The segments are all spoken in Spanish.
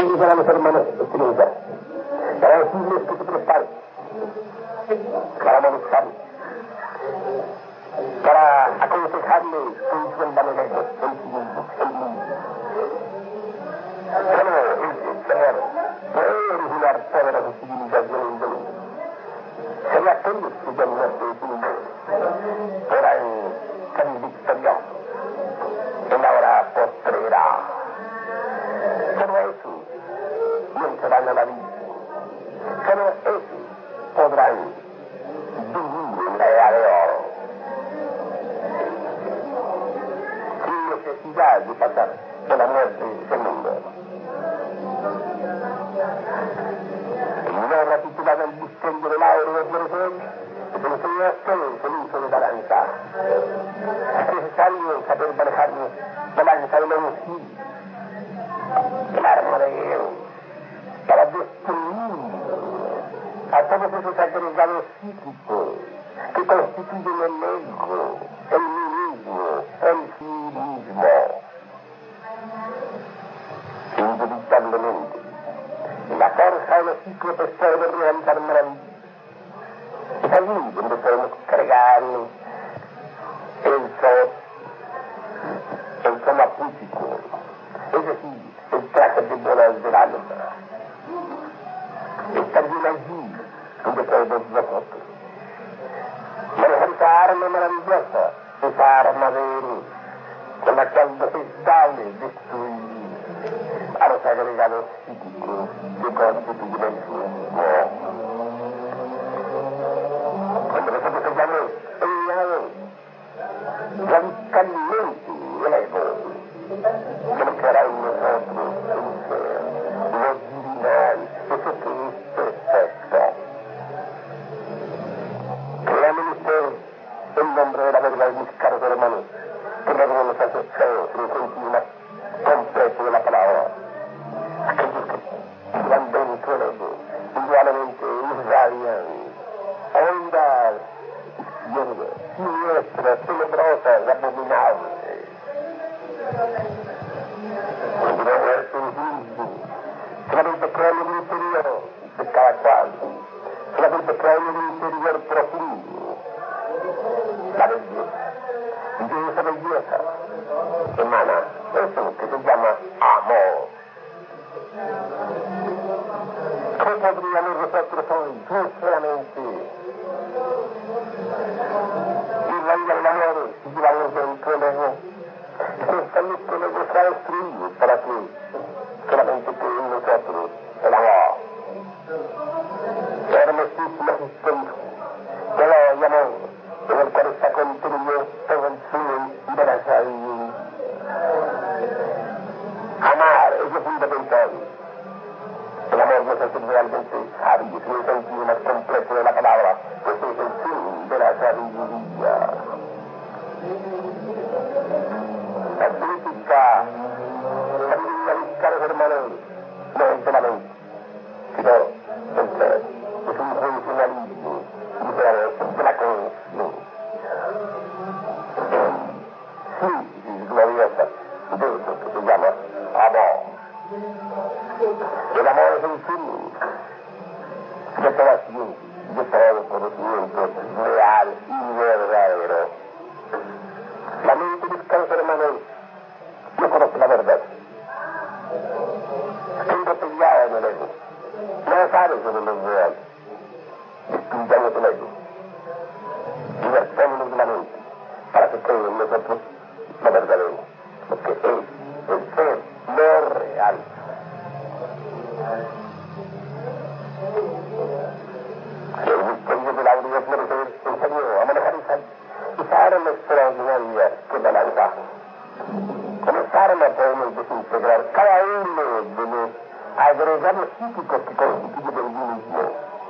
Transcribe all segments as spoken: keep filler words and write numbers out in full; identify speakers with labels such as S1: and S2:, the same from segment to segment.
S1: conducir a los hermanos espirituales, para decirles que se preparen, para molestarles, para aconsejarles que disuelvan el ego, el cinismo, el mundo. Solo el Señor puede originar poderosas civilizaciones del mundo. Solo aquellos que ya no se definen podrán salir victoriosos en la hora postrera. Solo eso vencerán a la vida. Solo eso podrán vivir en la edad de oro, sin necesidad de pasar por la muerte del mundo. En una obra titulada El misterio del aire de Florecer, se enseña a ustedes el uso de la lanza. Es necesario saber manejar la lanza de la energía, el arma de Dios, para destruir a todos esos agregados psíquicos que constituyen el ego, el nihilismo, el cinismo. Inevitablemente, la fuerza de los cíclopes puede realizar maravillas. Es allí donde podemos cargar el sol, el sol apútico, es decir, el traje de bolas del alma. Es también allí donde podemos nosotros manejar esa arma maravillosa, esa arma de héroe, con la cual nos es dable destruir a los agregados psíquicos que constituyen el cinismo. Cuando nosotros hayamos eliminado radicalmente el ego, que nos quedará en nosotros el ser, lo divinal, eso que es perfecto. Créanme ustedes, en nombre de la verdad, mis caros hermanos, que no nos hace feos en el sentido más completo de la palabra. Aquellos que vivan dentro del ego, igualmente irradian ondas izquierdas, siniestras, tenebrosas, abominables. Cuando no muerto en juicio, solamente crean en el interior de cada cual, solamente crean en el interior profundo la belleza. Y de esa belleza emana eso que se llama amor. ¿Cómo podríamos nosotros hoy, sinceramente, irradiar el amor si llevamos dentro del ego? Pensamos que el ego se ha destruido para que solamente quede en nosotros el amor. Hermosísima existencia, que lo amor, en el cual está contenido todo el fin de la sabiduría. Amar es fundamental. El amor nos hace realmente sabios en el sentido más completo de la palabra, pues es el fin de la sabiduría. La crítica, sabiduría, mis caros hermanos, no es de la mente, sino del ser. Es un funcionalismo de la conciencia. Sí, gloriosa, de eso que se llama amor. El amor es el fin de toda ciencia, de todo conocimiento real y verdadero. La mente, mis caros hermanos, no conoce la verdad. Está embotellada en el ego. No sabe sobre lo real. Destruyamos el ego. Libertémonos de la mente para que quede en nosotros lo verdadero, lo que es el ser, lo real. El misterio del aire de Florecer enseñó a manejar esa, esa arma extraordinaria que es la lanza. Con esa arma podemos desintegrar cada uno de los agregados psíquicos que constituyen el mismo.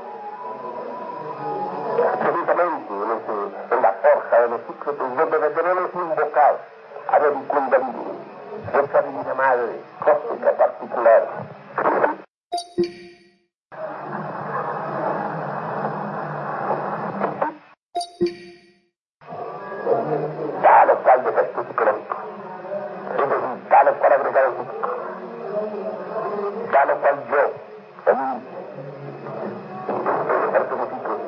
S1: Precisamente en, ese, en la forja de los ciclos donde debemos invocar a la Kundalini, esa divina madre cósmica particular. Tal o cual defecto psicológico, es decir, tal o cual agregado psíquico, tal a lo cual yo, en mi personifico,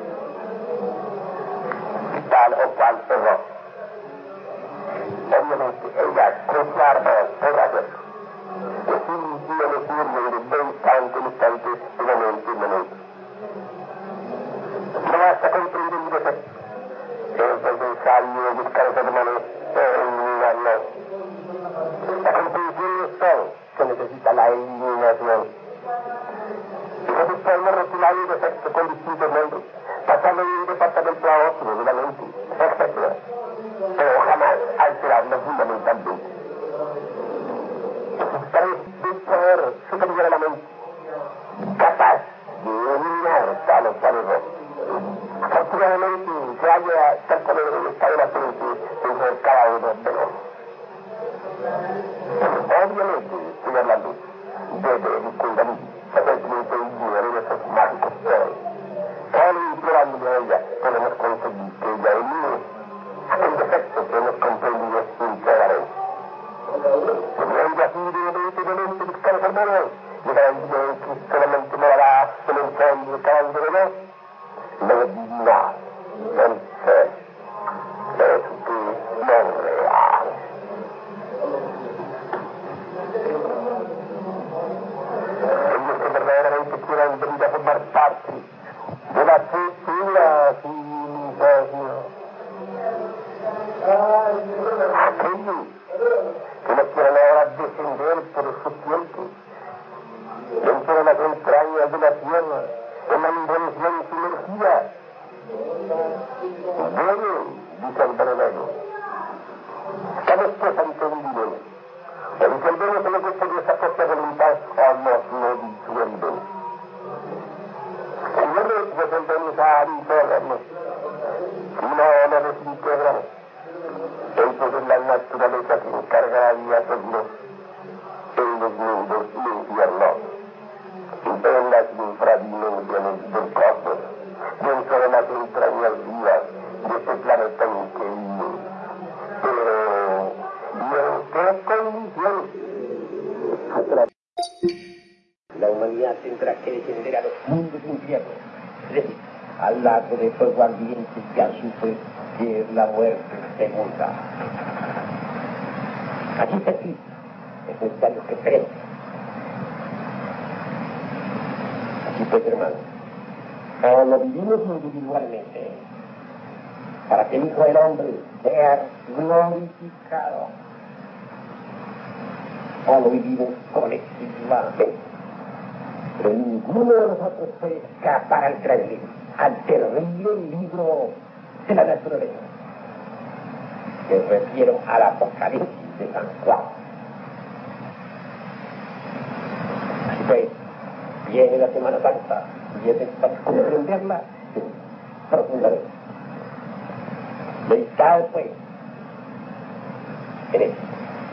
S1: tal o cual error. Obviamente, ella, con su arma, podrá hacerlo. Es un día de turno de instante en instante, de momento en momento. No basta comprender mi defecto. Es necesario buscar a los hermanos para eliminarlos. La comprensión es todo, se necesita la eliminación. Entonces podemos rotular un defecto con distintos nombres, pasando de un departamento a otro, de la mente, etcétera. Pero jamás alterarlo fundamentalmente. Para un poder superior a la mente, capaz de eliminar tal o cual error. Afortunadamente, se halla tal poder en el estado de la mente dentro de cada uno de nosotros. Obviamente, estoy hablando de mi Kundalini, frecuentemente ignoré de esos mágicos poderes. Solo implorándole a ella podemos conseguir que ella elimine aquel defecto que hemos comprendido íntegramente. Teniendo así de buscar los hermanos, le garantizo que solamente morará en el fondo de cada uno de nosotros. Lo divino, el ser, es lo real. Ellos que verdaderamente quieran venir a formar parte de la futura civilización. Aquellos que no quieran ahora descender por sus tiempos dentro de las entrañas de la tierra, en la invención sumergida. Bueno, dice el verdadero. Estamos pues ante un dilema. O disolvemos en lo que por nuestra propia voluntad o nos lo disuelven. Si no nos resolvemos a integrarnos, si no nos desintegramos, entonces la naturaleza se encargará de hacernos en los mundos infiernos, en las infradimensiones del cosmos, dentro de las entrañas vivas de este planeta increíble. Pero, ¿y en qué condiciones? La humanidad tendrá que descender a los mundos infiernos, es decir, al lago de fuego ardiente que azufre, que es la muerte segunda. Así está aquí, es necesario que creemos. Así pues, hermano, o lo vivimos individualmente, para que el Hijo del Hombre sea glorificado, o lo vivimos colectivamente. Pero ninguno de nosotros puede escapar al terrible, al terrible libro de la naturaleza. Me refiero al Apocalipsis de San Juan. Así pues, viene la Semana Santa y es para comprenderla profundamente. Meditar pues en esto.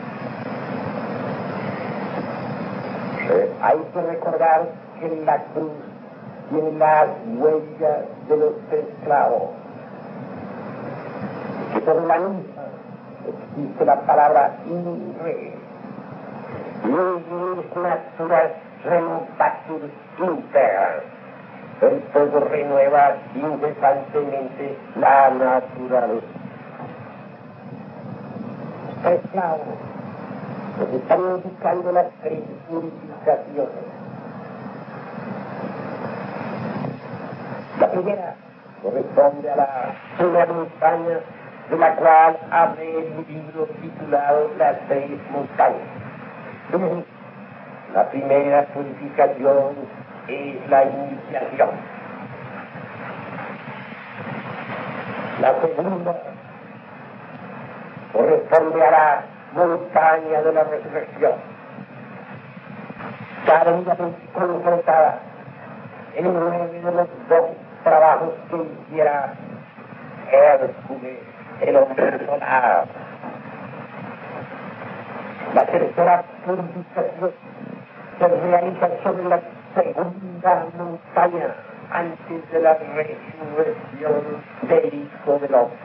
S1: Eh, hay que recordar que en la cruz tiene las huellas de los esclavos. Que sobre la misma existe la palabra inre. Leyes natural renovatur integra. El fuego renueva incesantemente la naturaleza. Esclavos, nos están indicando las tres purificaciones. La primera corresponde a la una montaña de la cual abre el libro titulado Las Seis Montañas. La primera purificación es la iniciación. La segunda corresponde a la montaña de la resurrección. Cada una concretada en nueve de los dos trabajos que hiciera Hércules, el hombre solar. La tercera purificación se realiza sobre la segunda montaña antes de la resurrección del Hijo del Hombre.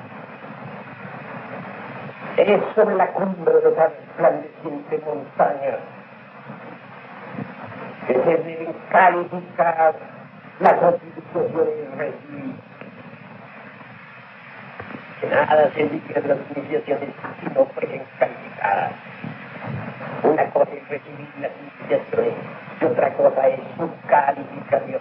S1: Es sobre la cumbre de la resplandeciente montaña que se deben calificar las constituciones recibidas. Que nada se indica de las iniciaciones si no fuesen calificadas. Una cosa es recibir las iniciaciones y otra cosa es su calificación.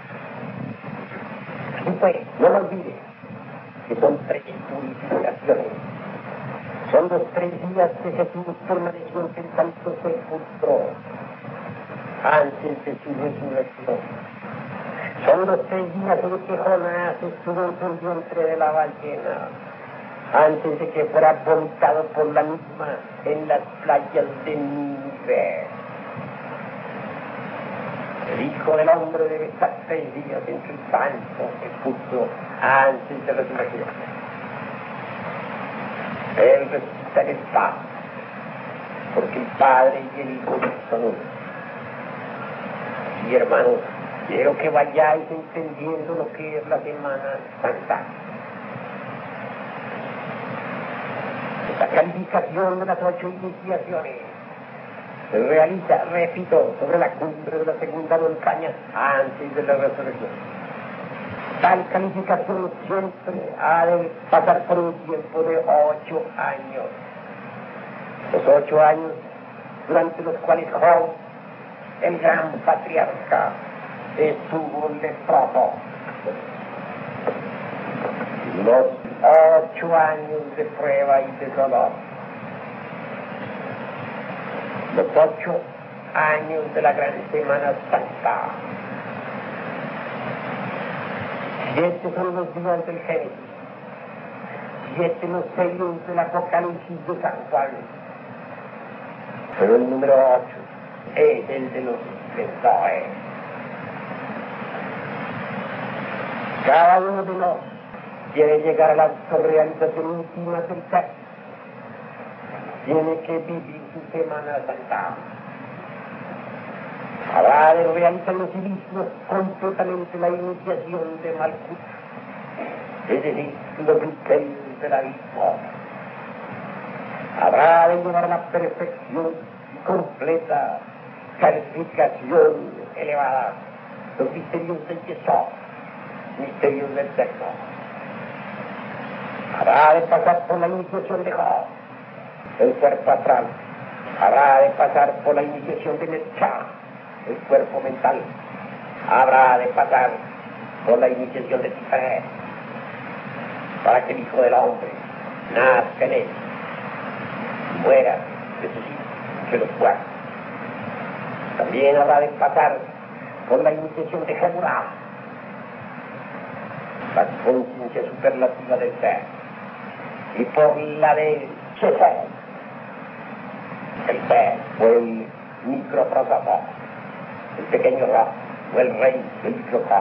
S1: Así pues, no lo olvides, que son tres purificaciones. Son los tres días que Jesús permaneció en el santo sepulcro antes de su resurrección. Son los tres días en que Jonás estuvo en el vientre de la ballena, antes de que fuera vomitado por la misma en las playas de Nínive. El Hijo del Hombre debe estar tres días en su santo sepulcro antes de la resurrección. Él resucita en el Padre, porque el Padre y el Hijo son uno. Y hermanos, quiero que vayáis entendiendo lo que es la Semana Santa. La calificación de las ocho iniciaciones se realiza, repito, sobre la cumbre de la segunda montaña antes de la resurrección. Tal calificación siempre ha de pasar por un tiempo de ocho años. Los ocho años durante los cuales Job, el gran patriarca, estuvo leproso. Los ocho años de prueba y de dolor. Los ocho años de la gran Semana Santa. Siete son los días del Génesis. Siete los sellos del Apocalipsis de San Juan. Pero el número ocho es el de los esplendores. Cada uno de nosotros quiere llegar a la autorrealización íntima del ser. Tiene que vivir su Semana Santa. Habrá de realizar los civismos completamente la iniciación de Malkut, es decir, los misterios del abismo. Habrá de llevar a la perfección completa, calificación elevada, los misterios del Yesod, misterios del sexo. Habrá de pasar por la iniciación de Job, el cuerpo astral. Habrá de pasar por la iniciación de Netzach, el cuerpo mental. Habrá de pasar por la iniciación de Tifereth, para que el Hijo del Hombre nazca en él, muera, resucite de los muertos. También habrá de pasar por la iniciación de Geburah, la conciencia superlativa del ser, y por la de Shesed, el ser, o el microprosopos, el pequeño Ra, o el rey del microcosmos.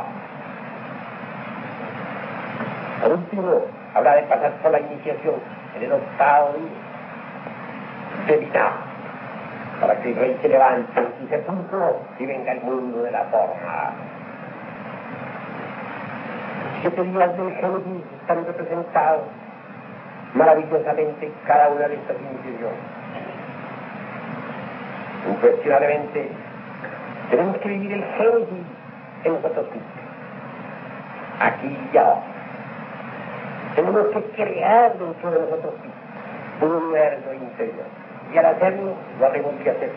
S1: Por último, habrá de pasar por la iniciación en el octavo día de Binah, para que el rey se levante en su sepulcro y venga al mundo de la forma. Siete días del Génesis están representados maravillosamente cada una de estas iniciaciones. Incuestionablemente, tenemos que vivir el Génesis en nosotros mismos, aquí y ahora. Tenemos que crear dentro de nosotros mismos un universo interior, y al hacerlo, lo haremos que hacer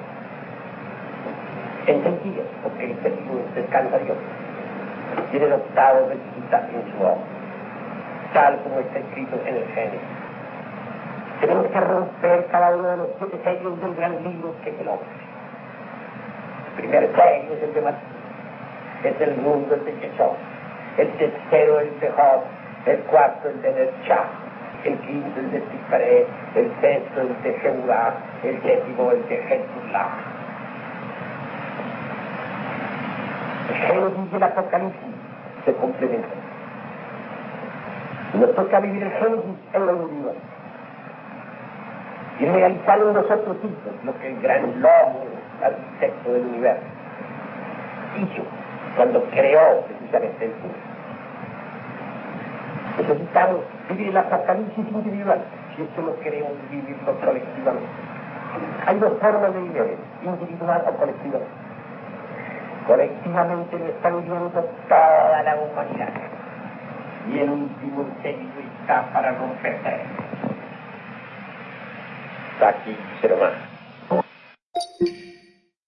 S1: en sentido, porque el sentido descansa Dios. Tiene el octavo resucita en su obra, tal como está escrito en el Génesis. Tenemos que romper cada uno de los siete sellos del gran libro que es el hombre. El primer sello es el de Mateo, es el mundo, el de Yesod. El tercero, el de Job. El cuarto, el de Netzach. El quinto, el de Tifereth. El sexto, el de Geburah. El décimo, el de Geburah. El Génesis y el Apocalipsis se complementan. Nos toca vivir el Génesis en lo individual y realizar en nosotros mismos lo que el gran lobo, arquitecto del universo, hizo cuando creó precisamente el mundo. Necesitamos vivir el Apocalipsis individual si es que no queremos vivirlo colectivamente. Hay dos formas de vivir, individual o colectivamente. colectivamente lo está viviendo toda la humanidad. Y el último intento está para romperse. Hasta aquí, será más.